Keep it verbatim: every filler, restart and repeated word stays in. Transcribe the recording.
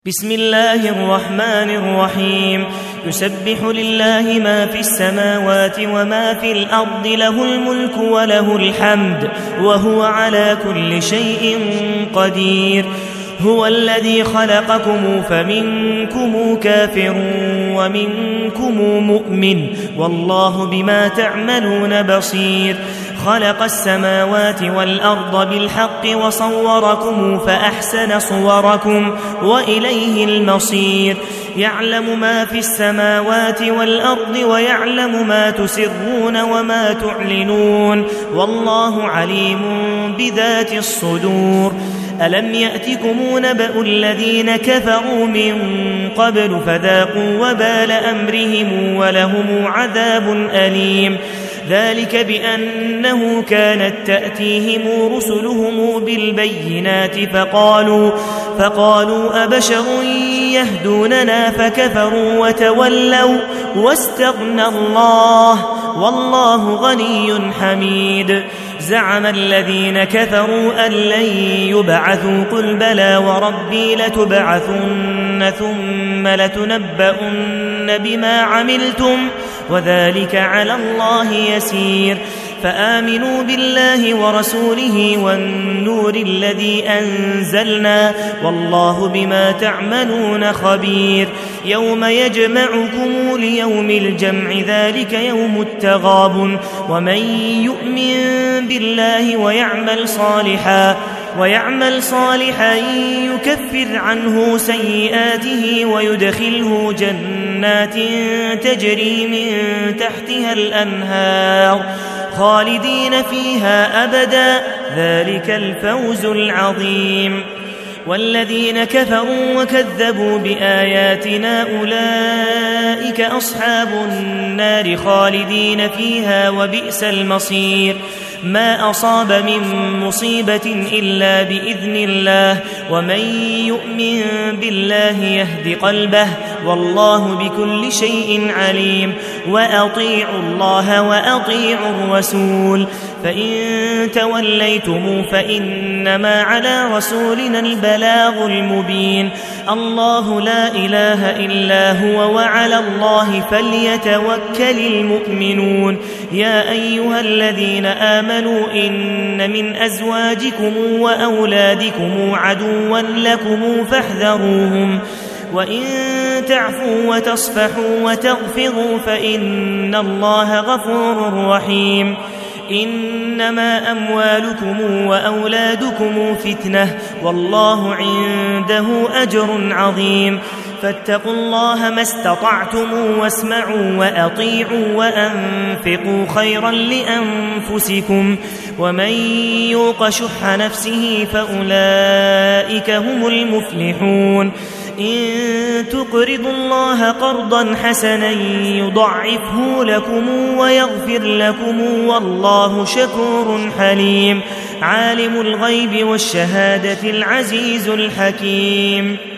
بسم الله الرحمن الرحيم يسبح لله ما في السماوات وما في الأرض له الملك وله الحمد وهو على كل شيء قدير هو الذي خلقكم فمنكم كافر ومنكم مؤمن والله بما تعملون بصير خلق السماوات والأرض بالحق وصوركم فأحسن صوركم وإليه المصير يعلم ما في السماوات والأرض ويعلم ما تسرون وما تعلنون والله عليم بذات الصدور ألم يأتكم نبأ الذين كفروا من قبل فذاقوا وبال أمرهم ولهم عذاب أليم ذلك بأنه كانت تأتيهم رسلهم بالبينات فقالوا, فقالوا أبشر يهدوننا فكفروا وتولوا واستغنى الله والله غني حميد زعم الذين كفروا أن لن يبعثوا قل بلى وربي لتبعثن ثم لتنبؤن بما عملتم وذلك على الله يسير فآمنوا بالله ورسوله والنور الذي أنزلنا والله بما تعملون خبير يوم يجمعكم ليوم الجمع ذلك يوم التغابن ومن يؤمن بالله ويعمل صالحا ويعمل صالحا يكفر عنه سيئاته ويدخله جنات تجري من تحتها الأنهار خالدين فيها أبدا ذلك الفوز العظيم والذين كفروا وكذبوا بآياتنا أولئك أصحاب النار خالدين فيها وبئس المصير ما أصاب من مصيبة إلا بإذن الله ومن يؤمن بالله يهد قلبه والله بكل شيء عليم وأطيعوا الله وأطيعوا الرسول فإن توليتم فإنما على رسولنا البلاغ المبين الله لا إله إلا هو وعلى الله فليتوكل المؤمنون يا أيها الذين آمنوا إن من أزواجكم وأولادكم عدوا لكم فاحذروهم وإن تعفوا وتصفحوا وتغفروا فإن الله غفور رحيم إنما أموالكم وأولادكم فتنة والله عنده أجر عظيم فاتقوا الله ما استطعتم واسمعوا وأطيعوا وأنفقوا خيرا لأنفسكم ومن يوق شح نفسه فأولئك هم المفلحون إن تقرضوا الله قرضا حسنا يضعفه لكم ويغفر لكم والله شكور حليم عالم الغيب والشهادة العزيز الحكيم